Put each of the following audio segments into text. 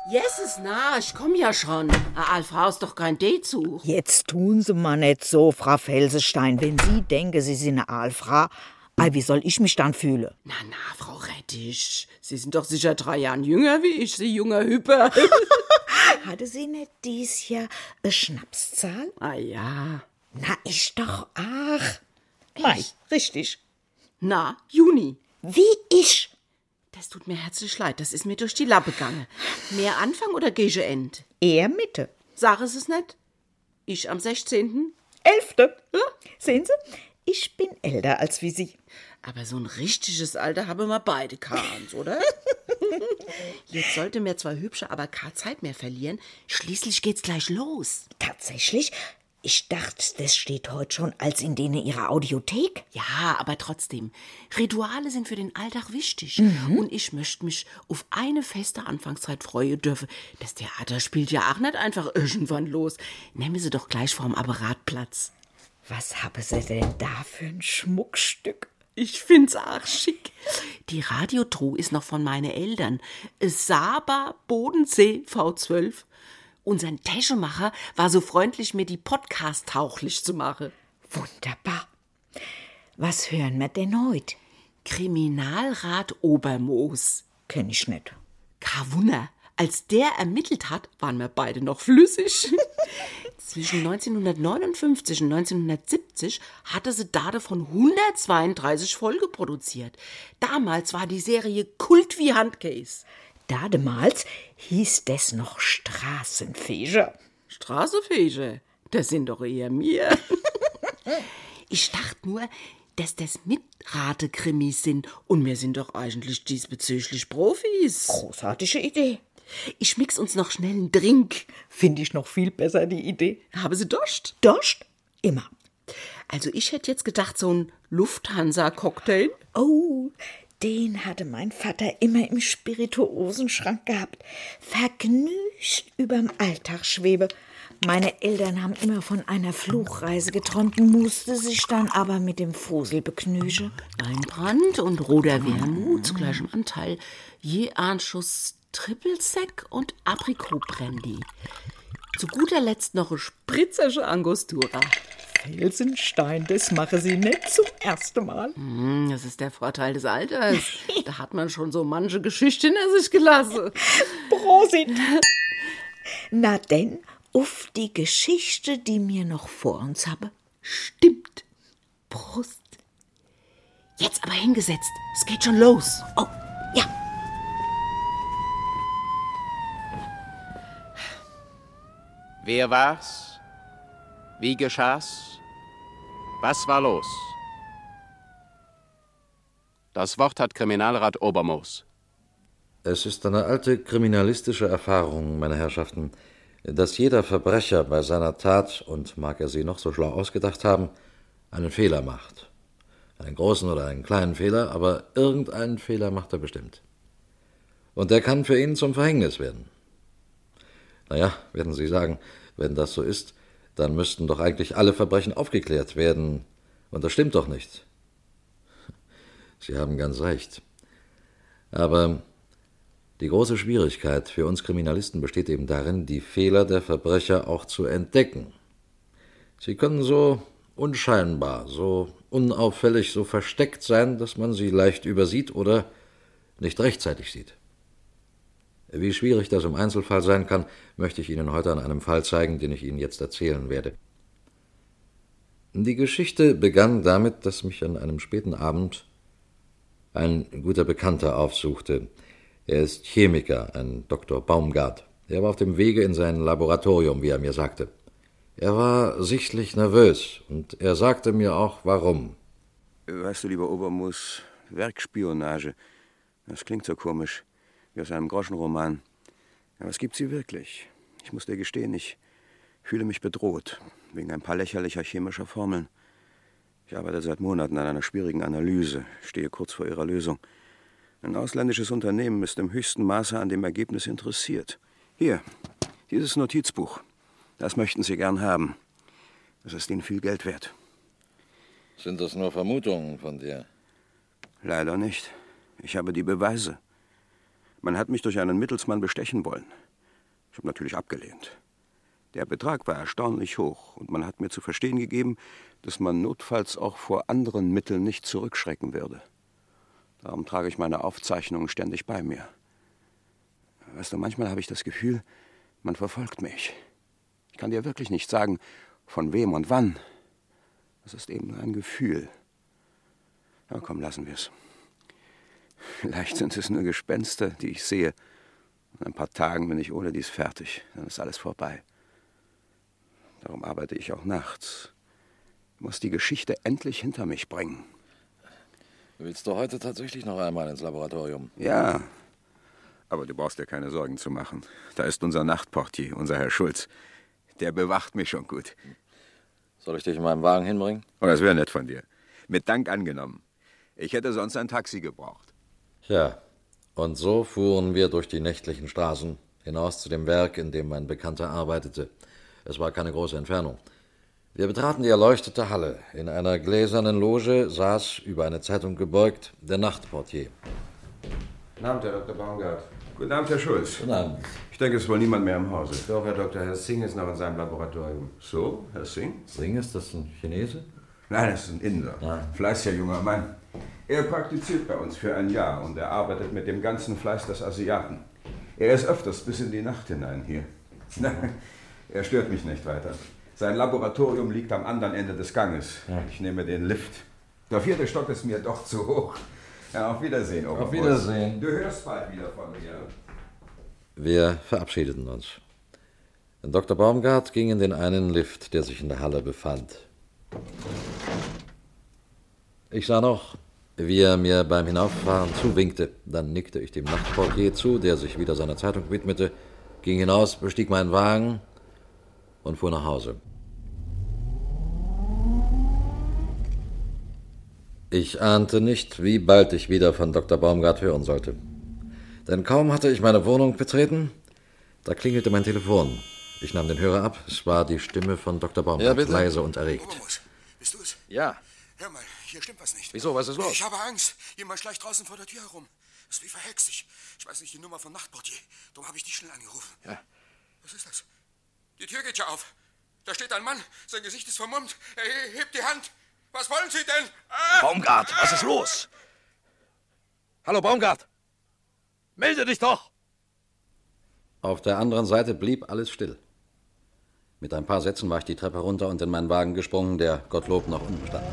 Jesus, na, ich komm ja schon. Alfra ist doch kein D-Zug. Jetzt tun Sie mal nicht so, Frau Felsenstein. Wenn Sie denken, Sie sind eine Alfra, wie soll ich mich dann fühlen? Na, Frau Rettich, Sie sind doch sicher 3 Jahre jünger wie ich, Sie junger Hüpper. Hatte sie nicht dies Jahr eine Schnapszahl? Ah ja. Na, ich doch auch. Mai, richtig. Na, Juni. Wie ich? Das tut mir herzlich leid, das ist mir durch die Lappe gegangen. Mehr Anfang oder gege End? Eher Mitte. Sag es nicht. Ich am 16. 11. Ja? Sehen Sie, ich bin älter als wie Sie. Aber so ein richtiges Alter haben wir beide keins, oder? Jetzt sollte mir zwar hübsche, aber keine Zeit mehr verlieren. Schließlich geht's gleich los. Tatsächlich? Ich dachte, das steht heute schon als in denen Ihrer Audiothek. Ja, aber trotzdem. Rituale sind für den Alltag wichtig. Und ich möchte mich auf eine feste Anfangszeit freuen dürfen. Das Theater spielt ja auch nicht einfach irgendwann los. Nehmen Sie doch gleich vorm Apparat Platz. Was haben Sie denn da für ein Schmuckstück? Ich find's auch schick. Die Radiotruhe ist noch von meinen Eltern. Saba Bodensee V12. Unser Täschemacher war so freundlich, mir die Podcast tauchlich zu machen. Wunderbar. Was hören wir denn heute? Kriminalrat Obermoos. Kenn ich nicht. Kein Wunder. Als der ermittelt hat, waren wir beide noch flüssig. Zwischen 1959 und 1970 hatte sie davon 132 Folgen produziert. Damals war die Serie Kult wie Handkäse. Damals hieß das noch Straßenfeger. Straßenfeger? Das sind doch eher mir. Ich dachte nur, dass das Mitrate-Krimis sind und wir sind doch eigentlich diesbezüglich Profis. Großartige Idee. Ich mix uns noch schnell einen Drink. Finde ich noch viel besser, die Idee. Haben Sie Durst? Durst? Immer. Also ich hätte jetzt gedacht, so ein Lufthansa-Cocktail. Oh, den hatte mein Vater immer im Spirituosenschrank gehabt. Vergnügt überm Alltag schwebe. Meine Eltern haben immer von einer Fluchreise geträumt, musste sich dann aber mit dem Fusel begnügen. Weinbrand und roter Wermut zu gleichem Anteil. Je ein Schuss Triple-Sec und Aprikot-Brandy. Zu guter Letzt noch eine spritzische Angostura. Felsenstein, das mache sie nicht zum ersten Mal. Das ist der Vorteil des Alters. Da hat man schon so manche Geschichte hinter sich gelassen. Prosit! Na denn, auf die Geschichte, die mir noch vor uns habe. Stimmt. Prost. Jetzt aber hingesetzt. Es geht schon los. Oh, ja. Wer war's? Wie geschah's? Was war los? Das Wort hat Kriminalrat Obermoos. Es ist eine alte kriminalistische Erfahrung, meine Herrschaften, dass jeder Verbrecher bei seiner Tat, und mag er sie noch so schlau ausgedacht haben, einen Fehler macht. Einen großen oder einen kleinen Fehler, aber irgendeinen Fehler macht er bestimmt. Und der kann für ihn zum Verhängnis werden. Naja, werden Sie sagen, wenn das so ist, dann müssten doch eigentlich alle Verbrechen aufgeklärt werden. Und das stimmt doch nicht. Sie haben ganz recht. Aber die große Schwierigkeit für uns Kriminalisten besteht eben darin, die Fehler der Verbrecher auch zu entdecken. Sie können so unscheinbar, so unauffällig, so versteckt sein, dass man sie leicht übersieht oder nicht rechtzeitig sieht. Wie schwierig das im Einzelfall sein kann, möchte ich Ihnen heute an einem Fall zeigen, den ich Ihnen jetzt erzählen werde. Die Geschichte begann damit, dass mich an einem späten Abend ein guter Bekannter aufsuchte. Er ist Chemiker, ein Dr. Baumgart. Er war auf dem Wege in sein Laboratorium, wie er mir sagte. Er war sichtlich nervös und er sagte mir auch, warum. Weißt du, lieber Obermoos, Werkspionage, das klingt so komisch, wie aus einem Groschenroman. Aber es gibt sie wirklich. Ich muss dir gestehen, ich fühle mich bedroht, wegen ein paar lächerlicher chemischer Formeln. Ich arbeite seit Monaten an einer schwierigen Analyse, stehe kurz vor ihrer Lösung. Ein ausländisches Unternehmen ist im höchsten Maße an dem Ergebnis interessiert. Hier, dieses Notizbuch. Das möchten Sie gern haben. Das ist Ihnen viel Geld wert. Sind das nur Vermutungen von dir? Leider nicht. Ich habe die Beweise. Man hat mich durch einen Mittelsmann bestechen wollen. Ich habe natürlich abgelehnt. Der Betrag war erstaunlich hoch und man hat mir zu verstehen gegeben, dass man notfalls auch vor anderen Mitteln nicht zurückschrecken würde. Darum trage ich meine Aufzeichnungen ständig bei mir. Weißt du, manchmal habe ich das Gefühl, man verfolgt mich. Ich kann dir wirklich nicht sagen, von wem und wann. Das ist eben ein Gefühl. Ja, komm, lassen wir es. Vielleicht sind es nur Gespenster, die ich sehe. In ein paar Tagen bin ich ohne dies fertig. Dann ist alles vorbei. Darum arbeite ich auch nachts. Ich muss die Geschichte endlich hinter mich bringen. Willst du heute tatsächlich noch einmal ins Laboratorium? Ja, aber du brauchst dir keine Sorgen zu machen. Da ist unser Nachtportier, unser Herr Schulz. Der bewacht mich schon gut. Soll ich dich in meinem Wagen hinbringen? Oh, das wäre nett von dir. Mit Dank angenommen. Ich hätte sonst ein Taxi gebraucht. Ja, und so fuhren wir durch die nächtlichen Straßen hinaus zu dem Werk, in dem mein Bekannter arbeitete. Es war keine große Entfernung. Wir betraten die erleuchtete Halle. In einer gläsernen Loge saß, über eine Zeitung gebeugt, der Nachtportier. Guten Abend, Herr Dr. Baumgart. Guten Abend, Herr Schulz. Guten Abend. Ich denke, es ist wohl niemand mehr im Hause. Doch, Herr Doktor, Herr Singh ist noch in seinem Laboratorium. So, Herr Singh? Singh, ist das ein Chinese? Nein, das ist ein Inder. Ah. Fleißiger junger Mann. Er praktiziert bei uns für ein Jahr und er arbeitet mit dem ganzen Fleiß des Asiaten. Er ist öfters bis in die Nacht hinein hier. Nein, er stört mich nicht weiter. Sein Laboratorium liegt am anderen Ende des Ganges. Ich nehme den Lift. Der 4. Stock ist mir doch zu hoch. Ja, auf Wiedersehen, Oberboss. Auf Wiedersehen. Du hörst bald wieder von mir. Wir verabschiedeten uns. Dr. Baumgart ging in den einen Lift, der sich in der Halle befand. Ich sah noch, wie er mir beim Hinauffahren zuwinkte. Dann nickte ich dem Nachtportier zu, der sich wieder seiner Zeitung widmete, ging hinaus, bestieg meinen Wagen und fuhr nach Hause. Ich ahnte nicht, wie bald ich wieder von Dr. Baumgart hören sollte. Denn kaum hatte ich meine Wohnung betreten, da klingelte mein Telefon. Ich nahm den Hörer ab. Es war die Stimme von Dr. Baumgart, Ja, bitte? leise und erregt. Obermus, bist du es? Ja. Hör mal, hier stimmt was nicht. Wieso, was ist los? Ich habe Angst. Jemand schleicht draußen vor der Tür herum. Das ist wie verhext. Ich weiß nicht die Nummer vom Nachtportier. Darum habe ich dich schnell angerufen. Ja. Was ist das? Die Tür geht ja auf. Da steht ein Mann. Sein Gesicht ist vermummt. Er hebt die Hand. Was wollen Sie denn? Baumgart, was ist los? Hallo, Baumgart. Melde dich doch. Auf der anderen Seite blieb alles still. Mit ein paar Sätzen war ich die Treppe runter und in meinen Wagen gesprungen, der Gottlob noch unten stand.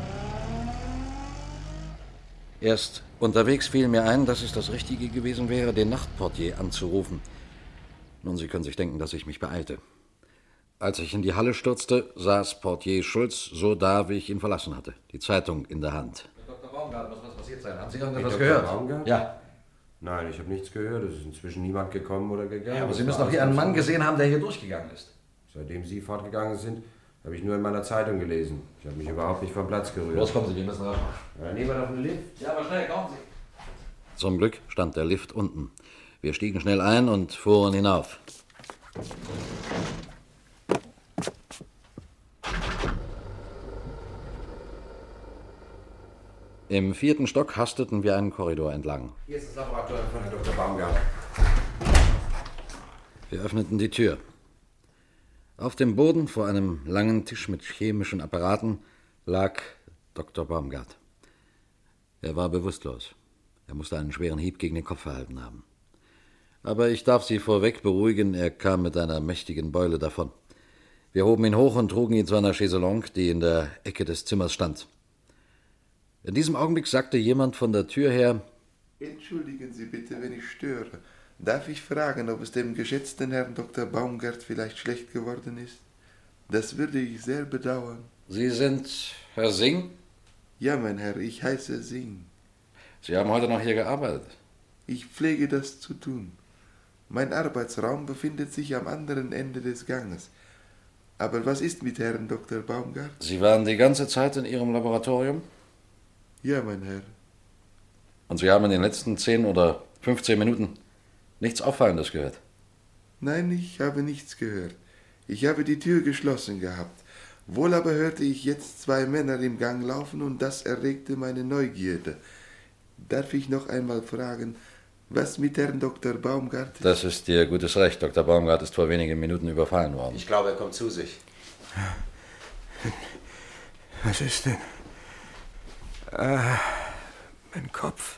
Erst unterwegs fiel mir ein, dass es das Richtige gewesen wäre, den Nachtportier anzurufen. Nun, Sie können sich denken, dass ich mich beeilte. Als ich in die Halle stürzte, saß Portier Schulz so da, wie ich ihn verlassen hatte, die Zeitung in der Hand. Dr. Baumgart, muss was passiert sein. Haben Sie irgendetwas Dr. gehört? Baumgart? Ja. Nein, ich habe nichts gehört. Es ist inzwischen niemand gekommen oder gegangen. Ja, aber Sie Es müssen war doch hier einen alles Mann ganz gesehen haben, der hier durchgegangen ist. Seitdem Sie fortgegangen sind, habe ich nur in meiner Zeitung gelesen. Ich habe mich überhaupt nicht vom Platz gerührt. Los, kommen Sie, wir müssen raus. Ja, nehmen wir doch einen Lift. Ja, aber schnell, kommen Sie. Zum Glück stand der Lift unten. Wir stiegen schnell ein und fuhren hinauf. Im 4. Stock hasteten wir einen Korridor entlang. Hier ist das Laboratorium von Herrn Dr. Baumgart. Wir öffneten die Tür. Auf dem Boden vor einem langen Tisch mit chemischen Apparaten lag Dr. Baumgart. Er war bewusstlos. Er musste einen schweren Hieb gegen den Kopf erhalten haben. Aber ich darf Sie vorweg beruhigen, er kam mit einer mächtigen Beule davon. Wir hoben ihn hoch und trugen ihn zu einer Chaiselongue, die in der Ecke des Zimmers stand. In diesem Augenblick sagte jemand von der Tür her: Entschuldigen Sie bitte, wenn ich störe. Darf ich fragen, ob es dem geschätzten Herrn Dr. Baumgart vielleicht schlecht geworden ist? Das würde ich sehr bedauern. Sie sind Herr Singh? Ja, mein Herr, ich heiße Singh. Sie haben heute noch hier gearbeitet? Ich pflege das zu tun. Mein Arbeitsraum befindet sich am anderen Ende des Ganges. Aber was ist mit Herrn Dr. Baumgart? Sie waren die ganze Zeit in Ihrem Laboratorium? Ja, mein Herr. Und Sie haben in den letzten 10 oder 15 Minuten nichts Auffallendes gehört? Nein, ich habe nichts gehört. Ich habe die Tür geschlossen gehabt. Wohl aber hörte ich jetzt 2 Männer im Gang laufen und das erregte meine Neugierde. Darf ich noch einmal fragen, Was mit Herrn Dr. Baumgart? Das ist Ihr gutes Recht. Dr. Baumgart ist vor wenigen Minuten überfallen worden. Ich glaube, er kommt zu sich. Was ist denn? Mein Kopf.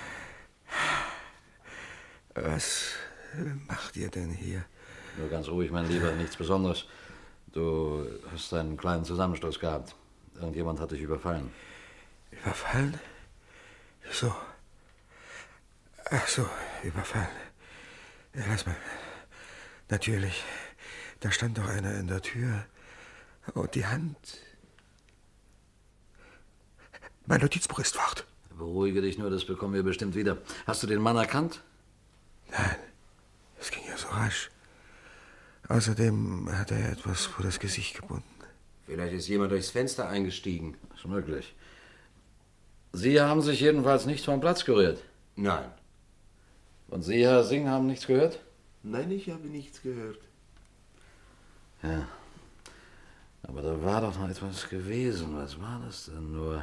Was macht ihr denn hier? Nur ganz ruhig, mein Lieber, nichts Besonderes. Du hast einen kleinen Zusammenstoß gehabt. Irgendjemand hat dich überfallen. Überfallen? So. Ach so, überfallen. Ja, lass mal. Natürlich. Da stand doch einer in der Tür. Und die Hand. Mein Notizbuch ist fort. Beruhige dich nur, das bekommen wir bestimmt wieder. Hast du den Mann erkannt? Nein, es ging ja so rasch. Außerdem hat er etwas vor das Gesicht gebunden. Vielleicht ist jemand durchs Fenster eingestiegen. Ist möglich. Sie haben sich jedenfalls nicht vom Platz gerührt. Nein. Und Sie, Herr Singh, haben nichts gehört? Nein, ich habe nichts gehört. Ja. Aber da war doch noch etwas gewesen. Was war das denn nur?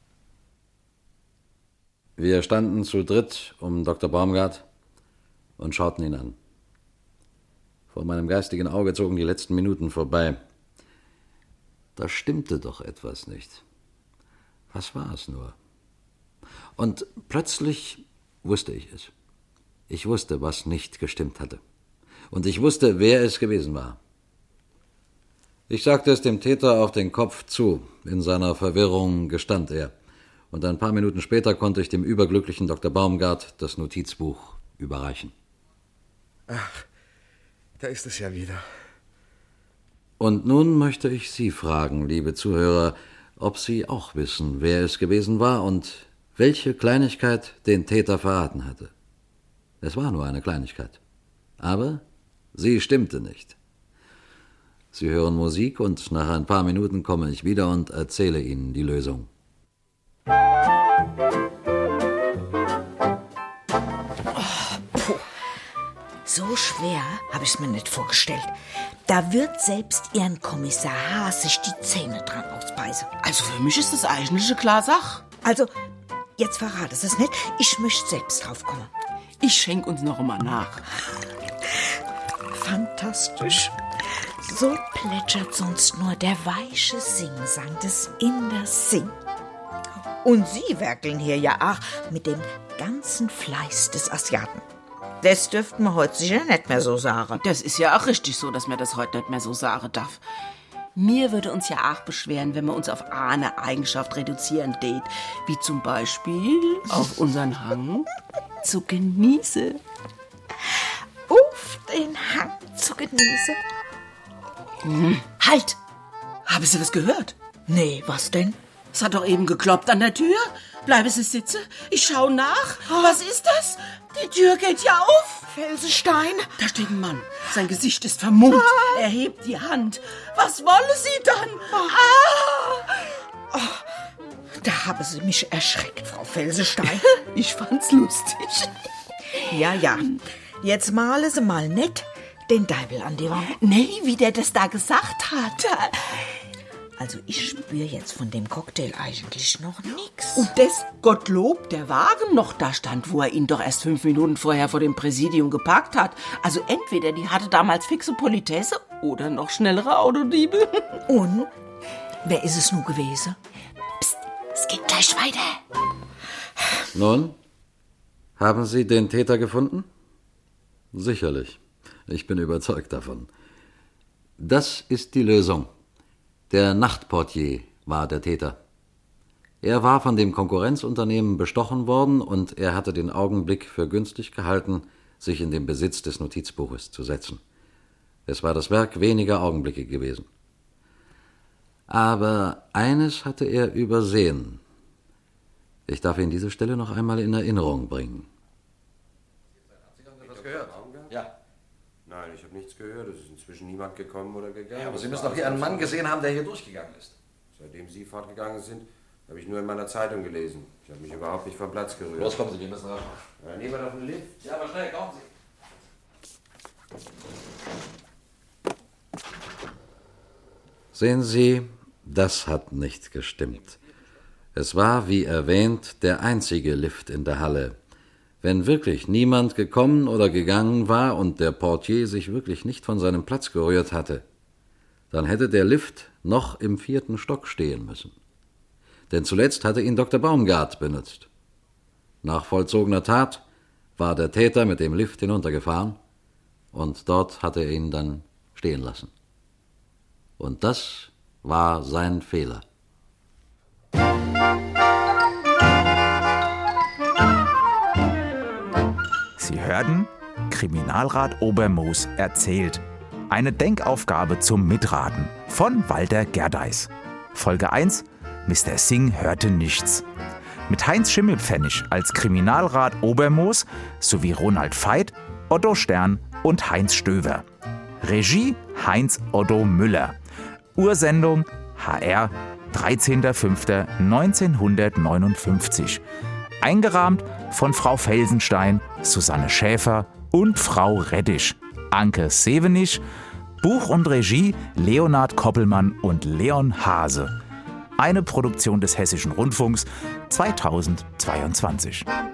Wir standen zu dritt um Dr. Baumgart und schauten ihn an. Vor meinem geistigen Auge zogen die letzten Minuten vorbei. Da stimmte doch etwas nicht. Was war es nur? Und plötzlich wusste ich es. Ich wusste, was nicht gestimmt hatte. Und ich wusste, wer es gewesen war. Ich sagte es dem Täter auf den Kopf zu. In seiner Verwirrung gestand er. Und ein paar Minuten später konnte ich dem überglücklichen Dr. Baumgart das Notizbuch überreichen. Ach, da ist es ja wieder. Und nun möchte ich Sie fragen, liebe Zuhörer, ob Sie auch wissen, wer es gewesen war und welche Kleinigkeit den Täter verraten hatte. Es war nur eine Kleinigkeit. Aber sie stimmte nicht. Sie hören Musik und nach ein paar Minuten komme ich wieder und erzähle Ihnen die Lösung. So schwer habe ich es mir nicht vorgestellt. Da wird selbst Ihren Kommissar Haas sich die Zähne dran ausbeißen. Also für mich ist das eigentlich eine klare Sache. Also, jetzt verrate es nicht. Ich möchte selbst drauf kommen. Ich schenke uns noch einmal nach. Fantastisch. So plätschert sonst nur der weiche Singsang des Inders Singh. Und Sie werkeln hier ja auch mit dem ganzen Fleiß des Asiaten. Das dürften wir heute sicher nicht mehr so sagen. Das ist ja auch richtig so, dass man das heute nicht mehr so sagen darf. Mir würde uns ja auch beschweren, wenn wir uns auf eine Eigenschaft reduzieren tät, wie zum Beispiel auf unseren Hang zu genießen. Auf den Hang zu genießen. Halt! Haben Sie das gehört? Nee, was denn? Es hat doch eben gekloppt an der Tür. Bleiben Sie sitzen. Ich schaue nach. Was ist das? Die Tür geht ja auf. Felsenstein. Da steht ein Mann. Sein Gesicht ist vermummt. Er hebt die Hand. Was wolle sie dann? Da haben Sie mich erschreckt, Frau Felsenstein. Ich fand's lustig. Ja. Jetzt male Sie mal nett den Deibel an die Wand. Nee, wie der das da gesagt hat. Also ich spüre jetzt von dem Cocktail eigentlich noch nichts. Und das, Gottlob, der Wagen noch da stand, wo er ihn doch erst 5 Minuten vorher vor dem Präsidium geparkt hat. Also entweder die hatte damals fixe Politesse oder noch schnellere Autodiebe. Und? Wer ist es nun gewesen? Psst, es geht gleich weiter. Nun, haben Sie den Täter gefunden? Sicherlich. Ich bin überzeugt davon. Das ist die Lösung. Der Nachtportier war der Täter. Er war von dem Konkurrenzunternehmen bestochen worden und er hatte den Augenblick für günstig gehalten, sich in den Besitz des Notizbuches zu setzen. Es war das Werk weniger Augenblicke gewesen. Aber eines hatte er übersehen. Ich darf Ihnen diese Stelle noch einmal in Erinnerung bringen. Haben Sie etwas gehört? Ja. Nein, ich habe nichts gehört. Es ist inzwischen niemand gekommen oder gegangen. Ja, aber Sie müssen doch hier einen Mann gesehen haben, der hier durchgegangen ist. Seitdem Sie fortgegangen sind, habe ich nur in meiner Zeitung gelesen. Ich habe mich überhaupt nicht vom Platz gerührt. Los, kommen Sie, wir müssen raus. Niemand auf den Lift? Ja, aber schnell, kommen Sie. Sehen Sie, das hat nicht gestimmt. Es war, wie erwähnt, der einzige Lift in der Halle. Wenn wirklich niemand gekommen oder gegangen war und der Portier sich wirklich nicht von seinem Platz gerührt hatte, dann hätte der Lift noch im 4. Stock stehen müssen. Denn zuletzt hatte ihn Dr. Baumgart benutzt. Nach vollzogener Tat war der Täter mit dem Lift hinuntergefahren und dort hatte er ihn dann stehen lassen. Und das war sein Fehler. Sie hörten Kriminalrat Obermoos erzählt. Eine Denkaufgabe zum Mitraten von Walter Gerdeis. Folge 1: Mr. Singh hörte nichts. Mit Heinz Schimmelpfennig als Kriminalrat Obermoos sowie Ronald Veit, Otto Stern und Heinz Stöver. Regie Heinz Otto Müller. Ursendung HR 13.05.1959. Eingerahmt von Frau Felsenstein, Susanne Schäfer und Frau Reddisch. Anke Sevenich. Buch und Regie Leonhard Koppelmann und Leon Hase. Eine Produktion des Hessischen Rundfunks 2022.